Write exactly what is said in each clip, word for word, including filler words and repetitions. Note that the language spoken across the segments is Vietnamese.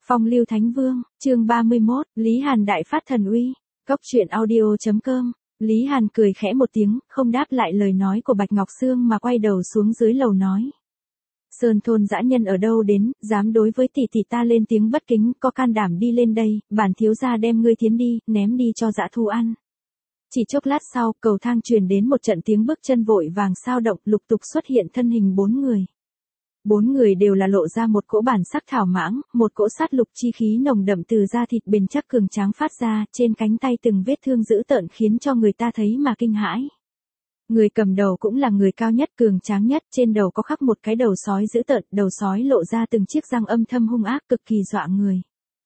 Phong lưu Thánh Vương, chương ba mươi mốt, Lý Hàn đại phát thần uy. Cốc truyện audio chấm com. Lý Hàn cười khẽ một tiếng, không đáp lại lời nói của Bạch Ngọc Sương mà quay đầu xuống dưới lầu nói. Sơn thôn dã nhân ở đâu đến, dám đối với tỷ tỷ ta lên tiếng bất kính, có can đảm đi lên đây, bản thiếu gia đem ngươi thiến đi, ném đi cho dã thu ăn. Chỉ chốc lát sau, cầu thang truyền đến một trận tiếng bước chân vội vàng sao động, lục tục xuất hiện thân hình bốn người. Bốn người đều là lộ ra một cỗ bản sắc thảo mãng, một cỗ sát lục chi khí nồng đậm từ da thịt bền chắc cường tráng phát ra, trên cánh tay từng vết thương dữ tợn khiến cho người ta thấy mà kinh hãi. Người cầm đầu cũng là người cao nhất, cường tráng nhất, trên đầu có khắc một cái đầu sói dữ tợn, đầu sói lộ ra từng chiếc răng âm thâm hung ác cực kỳ dọa người.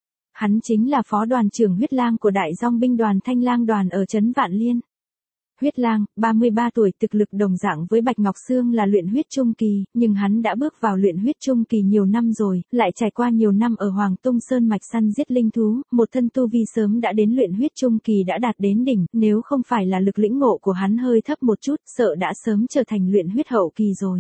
Hắn chính là phó đoàn trưởng Huyết Lang của Đại Dong binh đoàn Thanh Lang đoàn ở trấn Vạn Liên. Huyết Lang, ba mươi ba tuổi, thực lực đồng dạng với Bạch Ngọc Sương là luyện huyết trung kỳ, nhưng hắn đã bước vào luyện huyết trung kỳ nhiều năm rồi, lại trải qua nhiều năm ở Hoàng Tung Sơn mạch săn giết linh thú, một thân tu vi sớm đã đến luyện huyết trung kỳ đã đạt đến đỉnh, nếu không phải là lực lĩnh ngộ của hắn hơi thấp một chút, sợ đã sớm trở thành luyện huyết hậu kỳ rồi.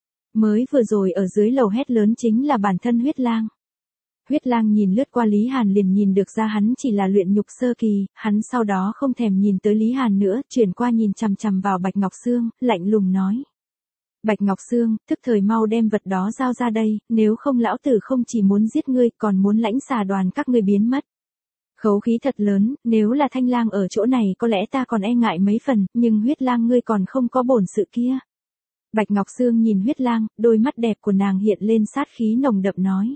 Mới vừa rồi ở dưới lầu hét lớn chính là bản thân Huyết Lang. Huyết Lang nhìn lướt qua Lý Hàn liền nhìn được ra hắn chỉ là luyện nhục sơ kỳ, hắn sau đó không thèm nhìn tới Lý Hàn nữa, chuyển qua nhìn chằm chằm vào Bạch Ngọc Sương, lạnh lùng nói. Bạch Ngọc Sương, tức thời mau đem vật đó giao ra đây, nếu không lão tử không chỉ muốn giết ngươi còn muốn lãnh xà đoàn các ngươi biến mất. Khẩu khí thật lớn, nếu là Thanh Lang ở chỗ này có lẽ ta còn e ngại mấy phần, nhưng Huyết Lang ngươi còn không có bổn sự kia. Bạch Ngọc Sương nhìn Huyết Lang, đôi mắt đẹp của nàng hiện lên sát khí nồng đậm nói.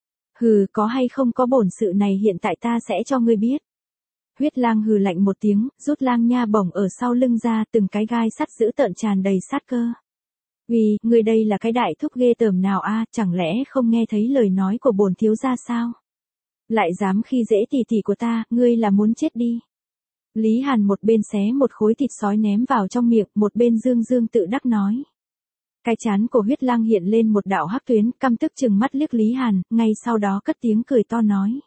Hừ, có hay không có bổn sự này hiện tại ta sẽ cho ngươi biết. Huyết Lang hừ lạnh một tiếng, rút lang nha bổng ở sau lưng ra, từng cái gai sắt dữ tợn tràn đầy sát cơ. Vì, ngươi đây là cái đại thúc ghê tởm nào a, chẳng lẽ không nghe thấy lời nói của bổn thiếu gia sao? Lại dám khi dễ tỷ tỷ của ta, ngươi là muốn chết đi. Lý Hàn một bên xé một khối thịt sói ném vào trong miệng, một bên dương dương tự đắc nói. Cái trán của Huyết Lang hiện lên một đạo hắc tuyến, căm tức chừng mắt liếc Lý Hàn, ngay sau đó cất tiếng cười to nói.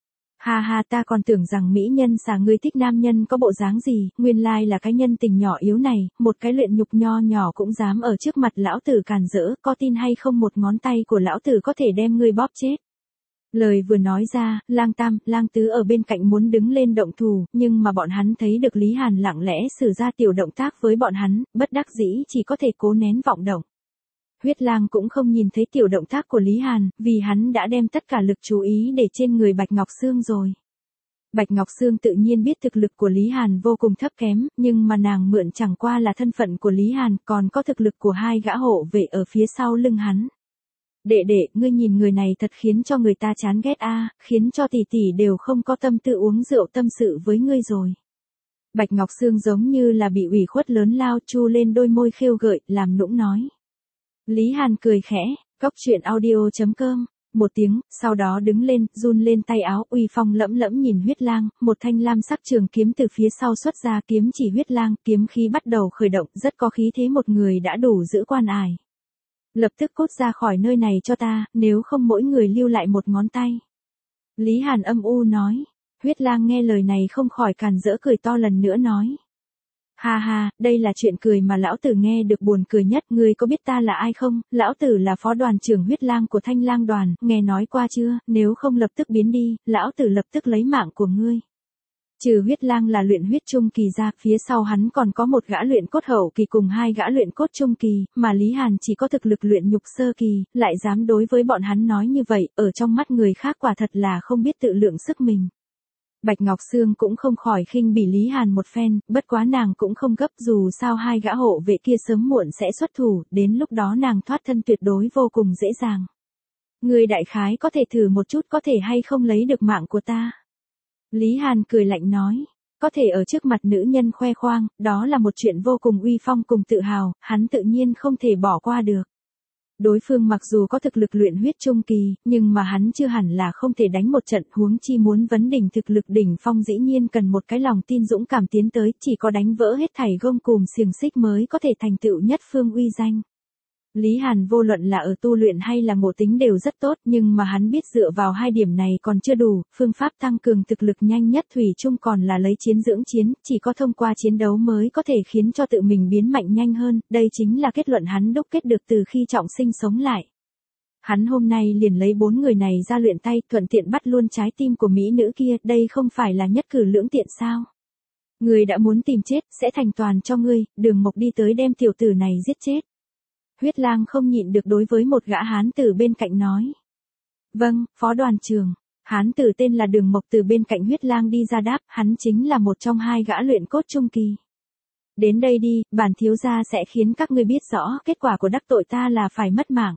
Ha ha, ta còn tưởng rằng mỹ nhân xà ngươi thích nam nhân có bộ dáng gì, nguyên lai là cái nhân tình nhỏ yếu này, một cái luyện nhục nho nhỏ cũng dám ở trước mặt lão tử càn rỡ, có tin hay không một ngón tay của lão tử có thể đem ngươi bóp chết. Lời vừa nói ra, Lang Tam, Lang Tứ ở bên cạnh muốn đứng lên động thủ, nhưng mà bọn hắn thấy được Lý Hàn lặng lẽ sử ra tiểu động tác với bọn hắn, bất đắc dĩ chỉ có thể cố nén vọng động. Huyết Lang cũng không nhìn thấy tiểu động tác của Lý Hàn, vì hắn đã đem tất cả lực chú ý để trên người Bạch Ngọc Sương rồi. Bạch Ngọc Sương tự nhiên biết thực lực của Lý Hàn vô cùng thấp kém, nhưng mà nàng mượn chẳng qua là thân phận của Lý Hàn, còn có thực lực của hai gã hộ vệ ở phía sau lưng hắn. Đệ đệ, ngươi nhìn người này thật khiến cho người ta chán ghét a, khiến cho tỷ tỷ đều không có tâm tư uống rượu tâm sự với ngươi rồi. Bạch Ngọc Sương giống như là bị ủy khuất lớn lao chu lên đôi môi khêu gợi, làm nũng nói. Lý Hàn cười khẽ, cốc truyện audio chấm com, một tiếng, sau đó đứng lên, run lên tay áo, uy phong lẫm lẫm nhìn Huyết Lang, một thanh lam sắc trường kiếm từ phía sau xuất ra, kiếm chỉ Huyết Lang, kiếm khí bắt đầu khởi động, rất có khí thế một người đã đủ giữ quan ải. Lập tức cút ra khỏi nơi này cho ta, nếu không mỗi người lưu lại một ngón tay. Lý Hàn âm u nói. Huyết Lang nghe lời này không khỏi càn rỡ cười to lần nữa nói. Ha ha, đây là chuyện cười mà lão tử nghe được buồn cười nhất, ngươi có biết ta là ai không? Lão tử là phó đoàn trưởng Huyết Lang của Thanh Lang đoàn, nghe nói qua chưa, nếu không lập tức biến đi, lão tử lập tức lấy mạng của ngươi. Trừ Huyết Lang là luyện huyết trung kỳ ra, phía sau hắn còn có một gã luyện cốt hậu kỳ cùng hai gã luyện cốt trung kỳ, mà Lý Hàn chỉ có thực lực luyện nhục sơ kỳ, lại dám đối với bọn hắn nói như vậy, ở trong mắt người khác quả thật là không biết tự lượng sức mình. Bạch Ngọc Sương cũng không khỏi khinh bỉ Lý Hàn một phen, bất quá nàng cũng không gấp, dù sao hai gã hộ vệ kia sớm muộn sẽ xuất thủ, đến lúc đó nàng thoát thân tuyệt đối vô cùng dễ dàng. Người đại khái có thể thử một chút có thể hay không lấy được mạng của ta. Lý Hàn cười lạnh nói, có thể ở trước mặt nữ nhân khoe khoang, đó là một chuyện vô cùng uy phong cùng tự hào, hắn tự nhiên không thể bỏ qua được. Đối phương mặc dù có thực lực luyện huyết trung kỳ, nhưng mà hắn chưa hẳn là không thể đánh một trận, huống chi muốn vấn đỉnh thực lực đỉnh phong dĩ nhiên cần một cái lòng tin dũng cảm tiến tới, chỉ có đánh vỡ hết thảy gông cùm xiềng xích mới có thể thành tựu nhất phương uy danh. Lý Hàn vô luận là ở tu luyện hay là ngộ tính đều rất tốt, nhưng mà hắn biết dựa vào hai điểm này còn chưa đủ, phương pháp tăng cường thực lực nhanh nhất thủy chung còn là lấy chiến dưỡng chiến, chỉ có thông qua chiến đấu mới có thể khiến cho tự mình biến mạnh nhanh hơn, đây chính là kết luận hắn đúc kết được từ khi trọng sinh sống lại. Hắn hôm nay liền lấy bốn người này ra luyện tay, thuận tiện bắt luôn trái tim của mỹ nữ kia, đây không phải là nhất cử lưỡng tiện sao? Ngươi đã muốn tìm chết, sẽ thành toàn cho ngươi, Đường Mộc đi tới đem tiểu tử này giết chết. Huyết Lang không nhịn được đối với một gã hán tử bên cạnh nói. Vâng, phó đoàn trưởng. Hán tử tên là Đường Mộc từ bên cạnh Huyết Lang đi ra đáp, hắn chính là một trong hai gã luyện cốt trung kỳ. Đến đây đi, bản thiếu gia sẽ khiến các ngươi biết rõ, kết quả của đắc tội ta là phải mất mạng.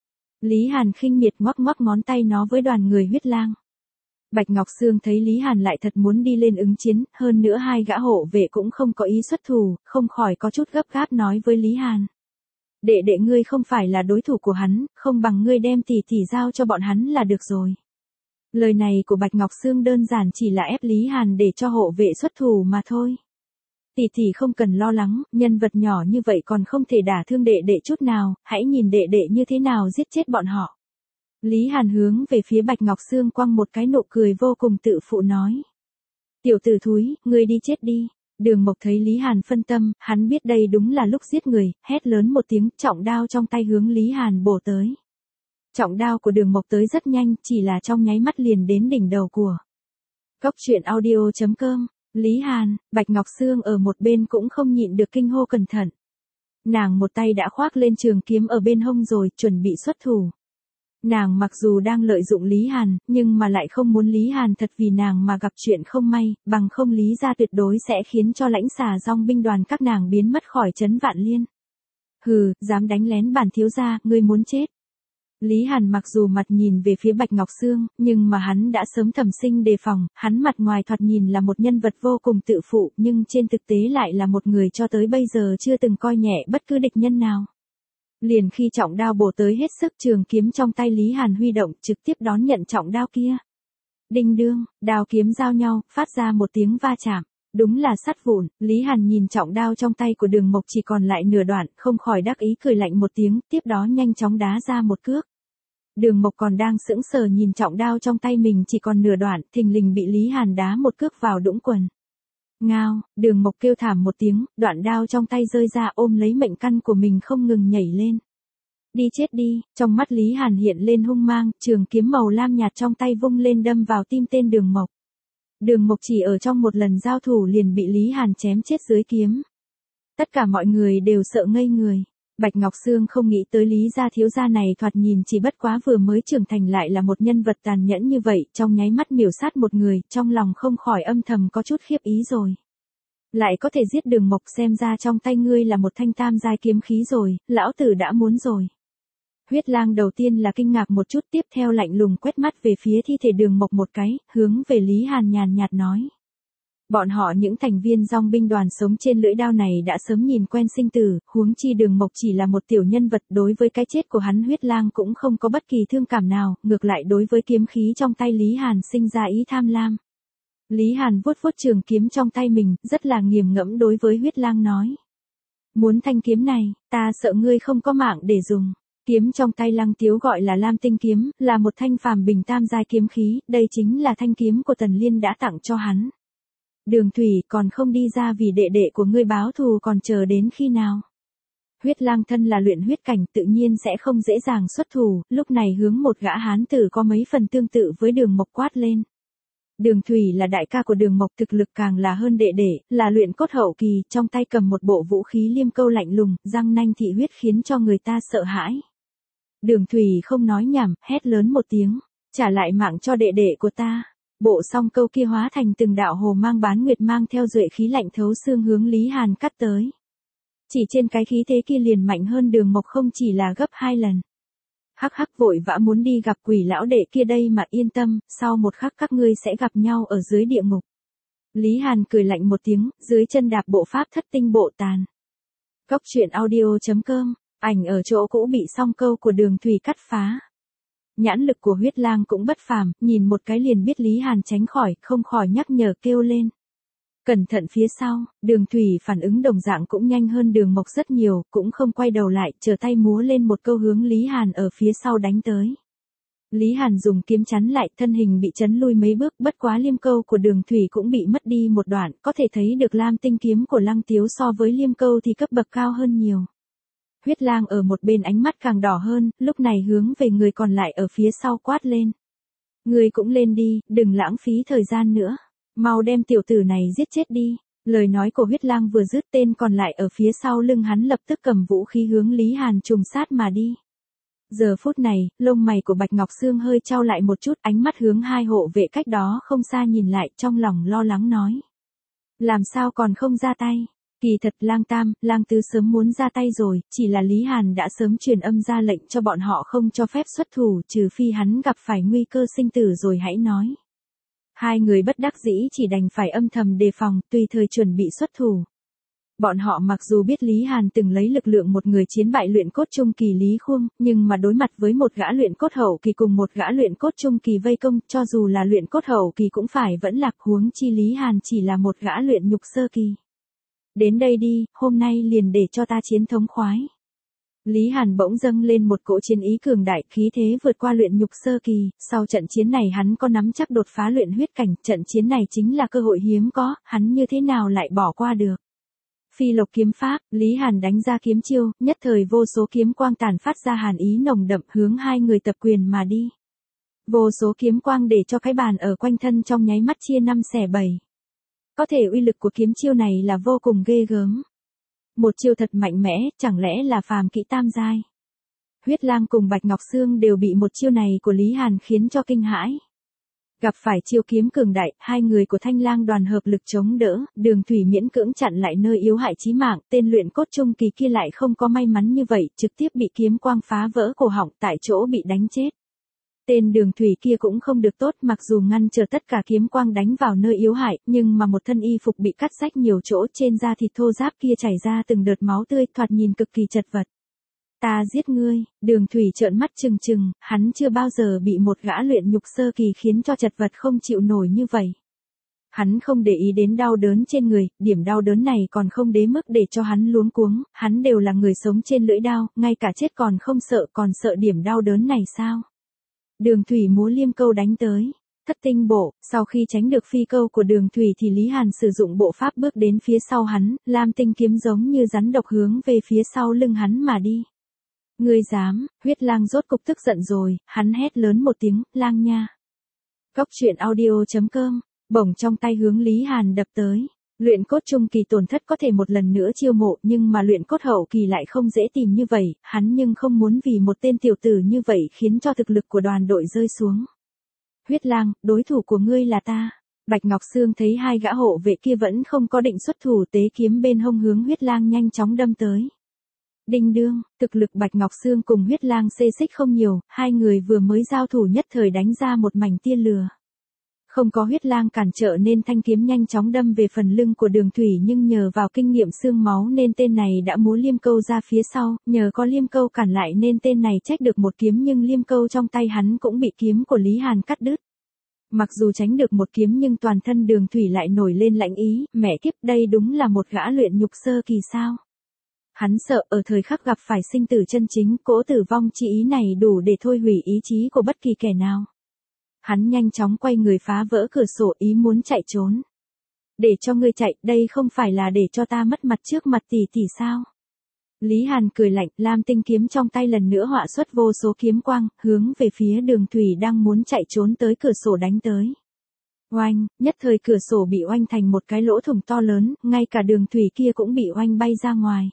Lý Hàn khinh miệt ngoắc ngoắc ngón tay nó với đoàn người Huyết Lang. Bạch Ngọc Sương thấy Lý Hàn lại thật muốn đi lên ứng chiến, hơn nữa hai gã hộ vệ cũng không có ý xuất thủ, không khỏi có chút gấp gáp nói với Lý Hàn. Đệ đệ ngươi không phải là đối thủ của hắn, không bằng ngươi đem tỷ tỷ giao cho bọn hắn là được rồi. Lời này của Bạch Ngọc Sương đơn giản chỉ là ép Lý Hàn để cho hộ vệ xuất thủ mà thôi. Tỷ tỷ không cần lo lắng, nhân vật nhỏ như vậy còn không thể đả thương đệ đệ chút nào, hãy nhìn đệ đệ như thế nào giết chết bọn họ. Lý Hàn hướng về phía Bạch Ngọc Sương quăng một cái nụ cười vô cùng tự phụ nói. Tiểu tử thúi, ngươi đi chết đi. Đường Mộc thấy Lý Hàn phân tâm, hắn biết đây đúng là lúc giết người, hét lớn một tiếng, trọng đao trong tay hướng Lý Hàn bổ tới. Trọng đao của Đường Mộc tới rất nhanh, chỉ là trong nháy mắt liền đến đỉnh đầu của. Cốc truyện audio chấm com. Lý Hàn, Bạch Ngọc Sương ở một bên cũng không nhịn được kinh hô cẩn thận. Nàng một tay đã khoác lên trường kiếm ở bên hông rồi, chuẩn bị xuất thủ. Nàng mặc dù đang lợi dụng Lý Hàn, nhưng mà lại không muốn Lý Hàn thật vì nàng mà gặp chuyện không may, bằng không Lý gia tuyệt đối sẽ khiến cho lãnh xà dòng binh đoàn các nàng biến mất khỏi trấn Vạn Liên. Hừ, dám đánh lén bản thiếu gia, ngươi muốn chết. Lý Hàn mặc dù mặt nhìn về phía Bạch Ngọc Sương, nhưng mà hắn đã sớm thầm sinh đề phòng, hắn mặt ngoài thoạt nhìn là một nhân vật vô cùng tự phụ, nhưng trên thực tế lại là một người cho tới bây giờ chưa từng coi nhẹ bất cứ địch nhân nào. Liền khi trọng đao bổ tới hết sức, trường kiếm trong tay Lý Hàn huy động, trực tiếp đón nhận trọng đao kia. Đinh đương, đao kiếm giao nhau, phát ra một tiếng va chạm. Đúng là sắt vụn, Lý Hàn nhìn trọng đao trong tay của Đường Mộc chỉ còn lại nửa đoạn, không khỏi đắc ý cười lạnh một tiếng, tiếp đó nhanh chóng đá ra một cước. Đường Mộc còn đang sững sờ nhìn trọng đao trong tay mình chỉ còn nửa đoạn, thình lình bị Lý Hàn đá một cước vào đũng quần. Ngao, Đường Mộc kêu thảm một tiếng, đoạn đao trong tay rơi ra ôm lấy mệnh căn của mình không ngừng nhảy lên. Đi chết đi, trong mắt Lý Hàn hiện lên hung mang, trường kiếm màu lam nhạt trong tay vung lên đâm vào tim tên Đường Mộc. Đường Mộc chỉ ở trong một lần giao thủ liền bị Lý Hàn chém chết dưới kiếm. Tất cả mọi người đều sợ ngây người. Bạch Ngọc Sương không nghĩ tới Lý gia thiếu gia này thoạt nhìn chỉ bất quá vừa mới trưởng thành lại là một nhân vật tàn nhẫn như vậy, trong nháy mắt miểu sát một người, trong lòng không khỏi âm thầm có chút khiếp ý rồi. Lại có thể giết Đường Mộc, xem ra trong tay ngươi là một thanh tam giai kiếm khí rồi, lão tử đã muốn rồi. Huyết Lang đầu tiên là kinh ngạc một chút, tiếp theo lạnh lùng quét mắt về phía thi thể Đường Mộc một cái, hướng về Lý Hàn nhàn nhạt nói. Bọn họ những thành viên dòng binh đoàn sống trên lưỡi đao này đã sớm nhìn quen sinh tử, huống chi Đường Mộc chỉ là một tiểu nhân vật, đối với cái chết của hắn Huyết Lang cũng không có bất kỳ thương cảm nào, ngược lại đối với kiếm khí trong tay Lý Hàn sinh ra ý tham lam. Lý Hàn vuốt vuốt trường kiếm trong tay mình, rất là nghiền ngẫm đối với Huyết Lang nói. Muốn thanh kiếm này, ta sợ ngươi không có mạng để dùng. Kiếm trong tay Lăng Tiếu gọi là Lam Tinh kiếm, là một thanh phàm bình tam giai kiếm khí, đây chính là thanh kiếm của Tần Liên đã tặng cho hắn. Đường Thủy còn không đi ra vì đệ đệ của ngươi báo thù còn chờ đến khi nào? Huyết Lang thân là luyện huyết cảnh tự nhiên sẽ không dễ dàng xuất thủ, lúc này hướng một gã hán tử có mấy phần tương tự với Đường Mộc quát lên. Đường Thủy là đại ca của Đường Mộc, thực lực càng là hơn đệ đệ, là luyện cốt hậu kỳ, trong tay cầm một bộ vũ khí liêm câu lạnh lùng, răng nanh thị huyết khiến cho người ta sợ hãi. Đường Thủy không nói nhảm, hét lớn một tiếng, trả lại mạng cho đệ đệ của ta. Bộ song câu kia hóa thành từng đạo hồ mang bán nguyệt mang theo duệ khí lạnh thấu xương hướng Lý Hàn cắt tới. Chỉ trên cái khí thế kia liền mạnh hơn Đường Mộc không chỉ là gấp hai lần. Hắc hắc vội vã muốn đi gặp quỷ lão đệ kia đây mà yên tâm, sau một khắc các ngươi sẽ gặp nhau ở dưới địa ngục. Lý Hàn cười lạnh một tiếng, dưới chân đạp bộ pháp thất tinh bộ tàn. Cốc truyện audio chấm com, ảnh ở chỗ cũ bị song câu của Đường Thủy cắt phá. Nhãn lực của Huyết Lang cũng bất phàm, nhìn một cái liền biết Lý Hàn tránh khỏi, không khỏi nhắc nhở kêu lên. Cẩn thận phía sau, Đường Thủy phản ứng đồng dạng cũng nhanh hơn Đường Mộc rất nhiều, cũng không quay đầu lại, trở tay múa lên một câu hướng Lý Hàn ở phía sau đánh tới. Lý Hàn dùng kiếm chắn lại, thân hình bị chấn lui mấy bước, bất quá liêm câu của Đường Thủy cũng bị mất đi một đoạn, có thể thấy được Lam Tinh kiếm của Lăng Tiếu so với liêm câu thì cấp bậc cao hơn nhiều. Huyết Lang ở một bên ánh mắt càng đỏ hơn, lúc này hướng về người còn lại ở phía sau quát lên. Ngươi cũng lên đi, đừng lãng phí thời gian nữa. Mau đem tiểu tử này giết chết đi. Lời nói của Huyết Lang vừa dứt, tên còn lại ở phía sau lưng hắn lập tức cầm vũ khí hướng Lý Hàn trùng sát mà đi. Giờ phút này, lông mày của Bạch Ngọc Sương hơi trao lại một chút, ánh mắt hướng hai hộ vệ cách đó không xa nhìn lại, trong lòng lo lắng nói. Làm sao còn không ra tay? Kỳ thật Lang Tam, Lang Tứ sớm muốn ra tay rồi, chỉ là Lý Hàn đã sớm truyền âm ra lệnh cho bọn họ không cho phép xuất thủ, trừ phi hắn gặp phải nguy cơ sinh tử rồi hãy nói. Hai người bất đắc dĩ chỉ đành phải âm thầm đề phòng, tùy thời chuẩn bị xuất thủ. Bọn họ mặc dù biết Lý Hàn từng lấy lực lượng một người chiến bại luyện cốt trung kỳ Lý Khuông, nhưng mà đối mặt với một gã luyện cốt hậu kỳ cùng một gã luyện cốt trung kỳ vây công, cho dù là luyện cốt hậu kỳ cũng phải vẫn lạc, huống chi Lý Hàn chỉ là một gã luyện nhục sơ kỳ. Đến đây đi, hôm nay liền để cho ta chiến thống khoái. Lý Hàn bỗng dâng lên một cỗ chiến ý cường đại, khí thế vượt qua luyện nhục sơ kỳ, sau trận chiến này hắn có nắm chắc đột phá luyện huyết cảnh, trận chiến này chính là cơ hội hiếm có, hắn như thế nào lại bỏ qua được. Phi lộc kiếm pháp, Lý Hàn đánh ra kiếm chiêu, nhất thời vô số kiếm quang tản phát ra hàn ý nồng đậm hướng hai người tập quyền mà đi. Vô số kiếm quang để cho cái bàn ở quanh thân trong nháy mắt chia năm xẻ bảy. Có thể uy lực của kiếm chiêu này là vô cùng ghê gớm. Một chiêu thật mạnh mẽ, chẳng lẽ là phàm kỹ tam giai. Huyết Lang cùng Bạch Ngọc Sương đều bị một chiêu này của Lý Hàn khiến cho kinh hãi. Gặp phải chiêu kiếm cường đại, hai người của Thanh Lang đoàn hợp lực chống đỡ, Đường Thủy miễn cưỡng chặn lại nơi yếu hại chí mạng, tên luyện cốt trung kỳ kia lại không có may mắn như vậy, trực tiếp bị kiếm quang phá vỡ cổ họng, tại chỗ bị đánh chết. Tên Đường Thủy kia cũng không được tốt, mặc dù ngăn trở tất cả kiếm quang đánh vào nơi yếu hại, nhưng mà một thân y phục bị cắt rách nhiều chỗ, trên da thịt thô ráp kia chảy ra từng đợt máu tươi, thoạt nhìn cực kỳ chật vật. Ta giết ngươi, Đường Thủy trợn mắt trừng trừng, hắn chưa bao giờ bị một gã luyện nhục sơ kỳ khiến cho chật vật không chịu nổi như vậy. Hắn không để ý đến đau đớn trên người, điểm đau đớn này còn không đến mức để cho hắn luống cuống, hắn đều là người sống trên lưỡi đao, ngay cả chết còn không sợ, còn sợ điểm đau đớn này sao? Đường Thủy múa liêm câu đánh tới. Thất tinh bộ, sau khi tránh được phi câu của Đường Thủy thì Lý Hàn sử dụng bộ pháp bước đến phía sau hắn, lam tinh kiếm giống như rắn độc hướng về phía sau lưng hắn mà đi. Ngươi dám, Huyết Lang rốt cục tức giận rồi, hắn hét lớn một tiếng, Lang nha. Góc truyện audio chấm com, bổng trong tay hướng Lý Hàn đập tới. Luyện cốt trung kỳ tổn thất có thể một lần nữa chiêu mộ, nhưng mà luyện cốt hậu kỳ lại không dễ tìm như vậy, hắn nhưng không muốn vì một tên tiểu tử như vậy khiến cho thực lực của đoàn đội rơi xuống. Huyết Lang, đối thủ của ngươi là ta. Bạch Ngọc Sương thấy hai gã hộ vệ kia vẫn không có định xuất thủ, tế kiếm bên hông hướng Huyết Lang nhanh chóng đâm tới. Đinh đương, thực lực Bạch Ngọc Sương cùng Huyết Lang xê xích không nhiều, hai người vừa mới giao thủ nhất thời đánh ra một mảnh tia lửa. Không có Huyết Lang cản trở nên thanh kiếm nhanh chóng đâm về phần lưng của Đường Thủy, nhưng nhờ vào kinh nghiệm xương máu nên tên này đã múa liêm câu ra phía sau, nhờ có liêm câu cản lại nên tên này trách được một kiếm, nhưng liêm câu trong tay hắn cũng bị kiếm của Lý Hàn cắt đứt. Mặc dù tránh được một kiếm nhưng toàn thân Đường Thủy lại nổi lên lãnh ý, mẹ kiếp, đây đúng là một gã luyện nhục sơ kỳ sao? Hắn sợ ở thời khắc gặp phải sinh tử chân chính, cỗ tử vong chi ý này đủ để thôi hủy ý chí của bất kỳ kẻ nào. Hắn nhanh chóng quay người phá vỡ cửa sổ, ý muốn chạy trốn. Để cho ngươi chạy, đây không phải là để cho ta mất mặt trước mặt tỷ tỷ sao? Lý Hàn cười lạnh, lam tinh kiếm trong tay lần nữa họa xuất vô số kiếm quang, hướng về phía Đường Thủy đang muốn chạy trốn tới cửa sổ đánh tới. Oanh, nhất thời cửa sổ bị oanh thành một cái lỗ thủng to lớn, ngay cả Đường Thủy kia cũng bị oanh bay ra ngoài.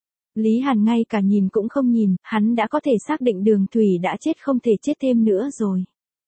Lý Hàn ngay cả nhìn cũng không nhìn, hắn đã có thể xác định Đường Thủy đã chết, không thể chết thêm nữa rồi.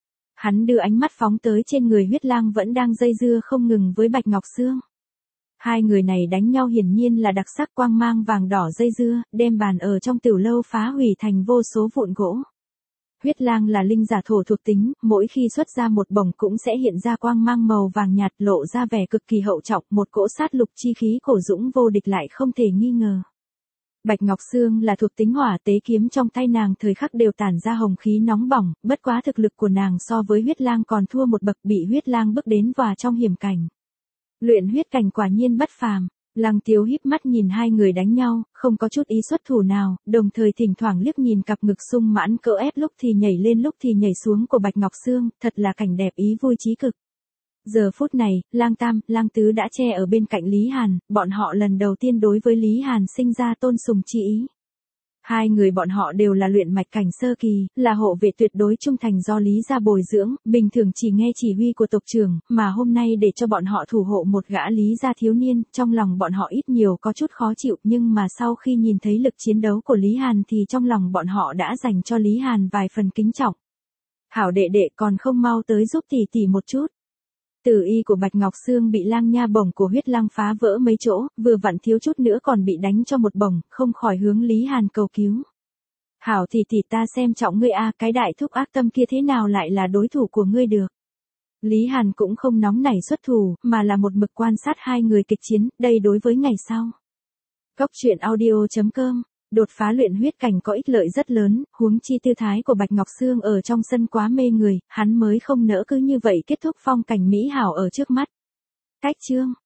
Hắn đưa ánh mắt phóng tới trên người Huyết Lang vẫn đang dây dưa không ngừng với Bạch Ngọc Sương. Hai người này đánh nhau hiển nhiên là đặc sắc, quang mang vàng đỏ dây dưa, đem bàn ở trong tiểu lâu phá hủy thành vô số vụn gỗ. Huyết Lang là linh giả thổ thuộc tính, mỗi khi xuất ra một bổng cũng sẽ hiện ra quang mang màu vàng nhạt, lộ ra vẻ cực kỳ hậu trọng, một cỗ sát lục chi khí cổ dũng vô địch lại không thể nghi ngờ. Bạch Ngọc Sương là thuộc tính hỏa, tế kiếm trong tay nàng thời khắc đều tản ra hồng khí nóng bỏng, bất quá thực lực của nàng so với Huyết Lang còn thua một bậc, bị Huyết Lang bước đến và trong hiểm cảnh. Luyện huyết cảnh quả nhiên bất phàm. Lăng Tiếu híp mắt nhìn hai người đánh nhau, không có chút ý xuất thủ nào, đồng thời thỉnh thoảng liếc nhìn cặp ngực sung mãn cỡ ép lúc thì nhảy lên lúc thì nhảy xuống của Bạch Ngọc Sương, thật là cảnh đẹp ý vui chí cực. Giờ phút này, Lang Tam, Lang Tứ đã che ở bên cạnh Lý Hàn, bọn họ lần đầu tiên đối với Lý Hàn sinh ra tôn sùng chi ý. Hai người bọn họ đều là luyện mạch cảnh sơ kỳ, là hộ vệ tuyệt đối trung thành do Lý gia bồi dưỡng, bình thường chỉ nghe chỉ huy của tộc trưởng, mà hôm nay để cho bọn họ thủ hộ một gã Lý gia thiếu niên, trong lòng bọn họ ít nhiều có chút khó chịu, nhưng mà sau khi nhìn thấy lực chiến đấu của Lý Hàn thì trong lòng bọn họ đã dành cho Lý Hàn vài phần kính trọng. Hảo đệ đệ, còn không mau tới giúp tỷ tỷ một chút. Tử y của Bạch Ngọc Sương bị lang nha bổng của huyết lang phá vỡ mấy chỗ, vừa vặn thiếu chút nữa còn bị đánh cho một bổng, không khỏi hướng Lý Hàn cầu cứu. Hảo tỷ tỷ, ta xem trọng ngươi a, cái đại thúc ác tâm kia thế nào lại là đối thủ của ngươi được. Lý Hàn cũng không nóng nảy xuất thủ, mà là một mực quan sát hai người kịch chiến, đây đối với ngày sau. Cốc truyện audio chấm com. Đột phá luyện huyết cảnh có ích lợi rất lớn, huống chi tư thái của Bạch Ngọc Sương ở trong sân quá mê người, hắn mới không nỡ cứ như vậy kết thúc phong cảnh mỹ hảo ở trước mắt. Cách chương